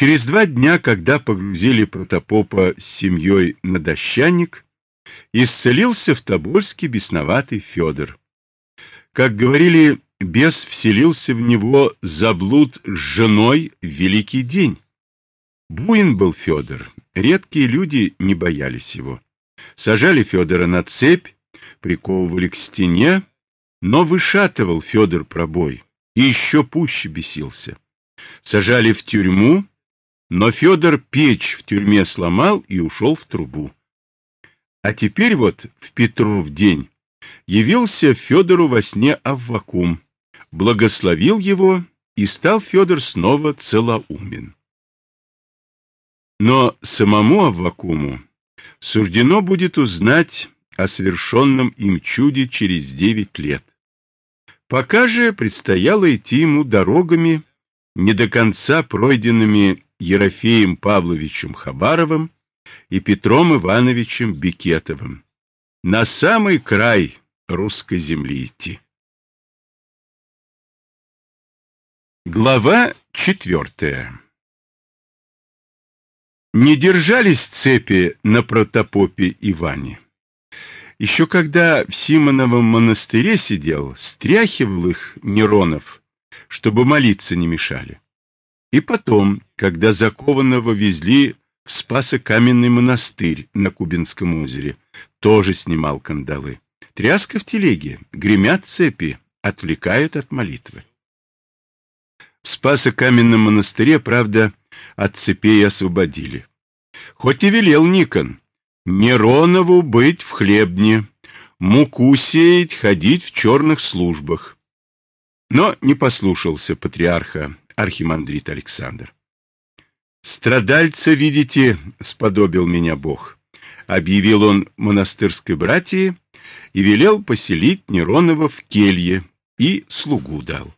Через 2 дня, когда погрузили протопопа с семьей на дощаник, исцелился в Тобольске бесноватый Федор. Как говорили, бес вселился в него заблуд с женой в великий день. Буин был Федор, редкие люди не боялись его. Сажали Федора на цепь, приковывали к стене, но вышатывал Федор пробой и еще пуще бесился. Сажали в тюрьму, но Федор печь в тюрьме сломал и ушел в трубу. А теперь вот в Петров день явился Федору во сне Аввакум, благословил его, и стал Федор снова целоумен. Но самому Аввакуму суждено будет узнать о совершенном им чуде через 9 лет. Пока же предстояло идти ему дорогами, не до конца пройденными Ерофеем Павловичем Хабаровым и Петром Ивановичем Бекетовым, на самый край русской земли идти. Глава 4. Не держались цепи на протопопе Иване. Еще когда в Симоновом монастыре сидел, стряхивал их Неронов, чтобы молиться не мешали. И потом, когда закованного везли в Спасо-Каменный монастырь на Кубинском озере, тоже снимал кандалы. Тряска в телеге, гремят цепи, отвлекают от молитвы. В Спасо-Каменном монастыре, правда, от цепей освободили. Хоть и велел Никон Неронову быть в хлебне, муку сеять, ходить в черных службах. Но не послушался патриарха архимандрит Александр. «Страдальца, видите, сподобил меня Бог», — объявил он монастырской братии и велел поселить Неронова в келье и слугу дал.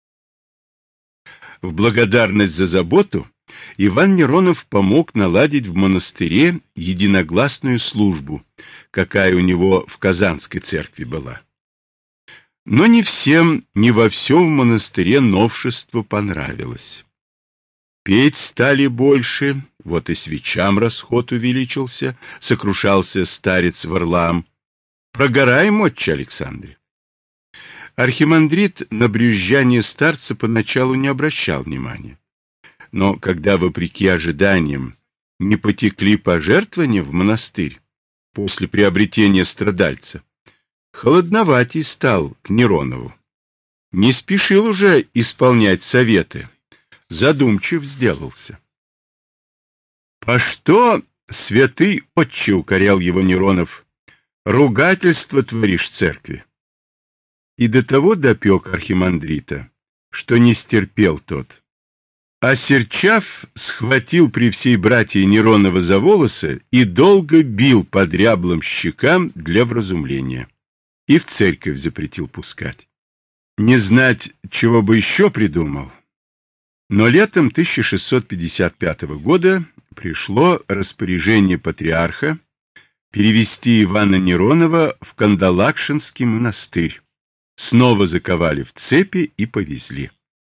В благодарность за заботу Иван Неронов помог наладить в монастыре единогласную службу, какая у него в Казанской церкви была. Но не всем, не во всем в монастыре новшество понравилось. Петь стали больше, вот и свечам расход увеличился, сокрушался старец Варлаам. Прогораем, отче Александре. Архимандрит на брюзжание старца поначалу не обращал внимания. Но когда, вопреки ожиданиям, не потекли пожертвования в монастырь после приобретения страдальца, холодноватей стал к Неронову. Не спешил уже исполнять советы, задумчив сделался. — По что, святый отче, — укорял его Неронов, — ругательство творишь в церкви? И до того допек архимандрита, что не стерпел тот. Осерчав, схватил при всей братье Неронова за волосы и долго бил по дряблым щекам для вразумления. И в церковь запретил пускать. Не знать, чего бы еще придумал. Но летом 1655 года пришло распоряжение патриарха перевести Ивана Неронова в Кандалакшинский монастырь. Снова заковали в цепи и повезли.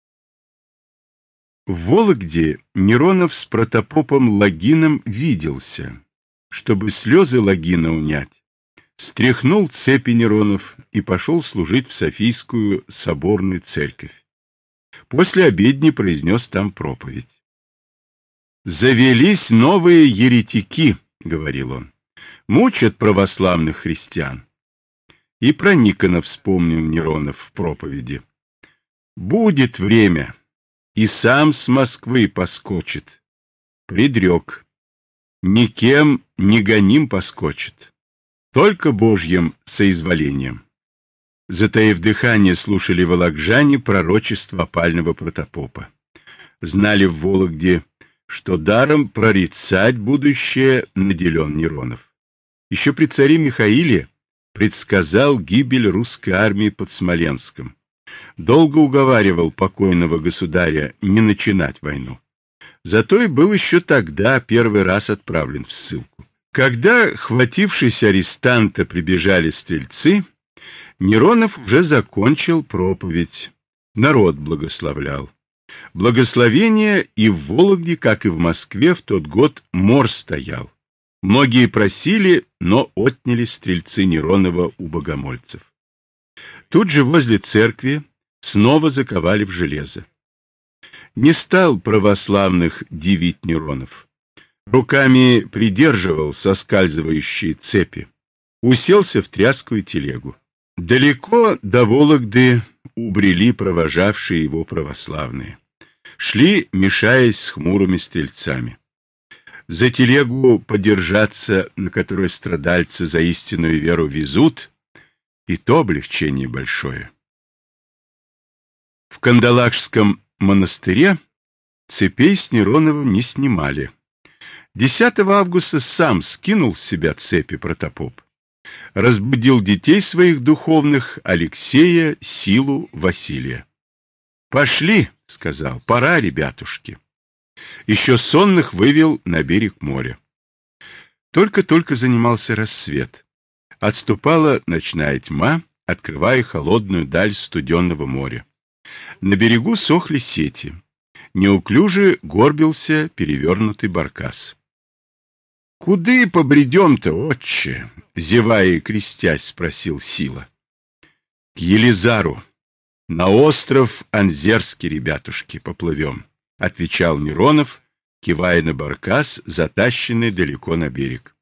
В Вологде Неронов с протопопом Логином виделся. Чтобы слезы Логина унять, стряхнул цепи Неронов и пошел служить в Софийскую соборную церковь. После обедни произнес там проповедь. «Завелись новые еретики», — говорил он, — «мучат православных христиан». И про Никона вспомнил Неронов в проповеди. «Будет время, и сам с Москвы поскочит». Предрек. Никем не гоним поскочит, только Божьим соизволением. Затаив дыхание, слушали вологжане пророчество опального протопопа. Знали в Вологде, что даром прорицать будущее наделен Неронов. Еще при царе Михаиле предсказал гибель русской армии под Смоленском. Долго уговаривал покойного государя не начинать войну. Зато и был еще тогда первый раз отправлен в ссылку. Когда, хватившись арестанта, прибежали стрельцы, Неронов уже закончил проповедь, народ благословлял. Благословение и в Вологде, как и в Москве, в тот год мор стоял. Многие просили, но отняли стрельцы Неронова у богомольцев. Тут же возле церкви снова заковали в железо. Не стал православных дивить Неронов. Руками придерживал соскальзывающие цепи. Уселся в тряскую телегу. Далеко до Вологды убрели провожавшие его православные. Шли, мешаясь с хмурыми стрельцами. За телегу подержаться, на которой страдальцы за истинную веру везут, и то облегчение большое. В Кандалакшском монастыре цепей с Нероновым не снимали. 10 августа сам скинул с себя цепи протопоп. Разбудил детей своих духовных Алексея, Силу, Василия. «Пошли», — сказал, — «пора, ребятушки». Еще сонных вывел на берег моря. Только-только занимался рассвет. Отступала ночная тьма, открывая холодную даль студенного моря. На берегу сохли сети. Неуклюже горбился перевернутый баркас. — Куды побредем-то, отче? — зевая и крестясь, спросил Сила. — К Елизару. На остров Анзерский, ребятушки, поплывем, — отвечал Неронов, кивая на баркас, затащенный далеко на берег.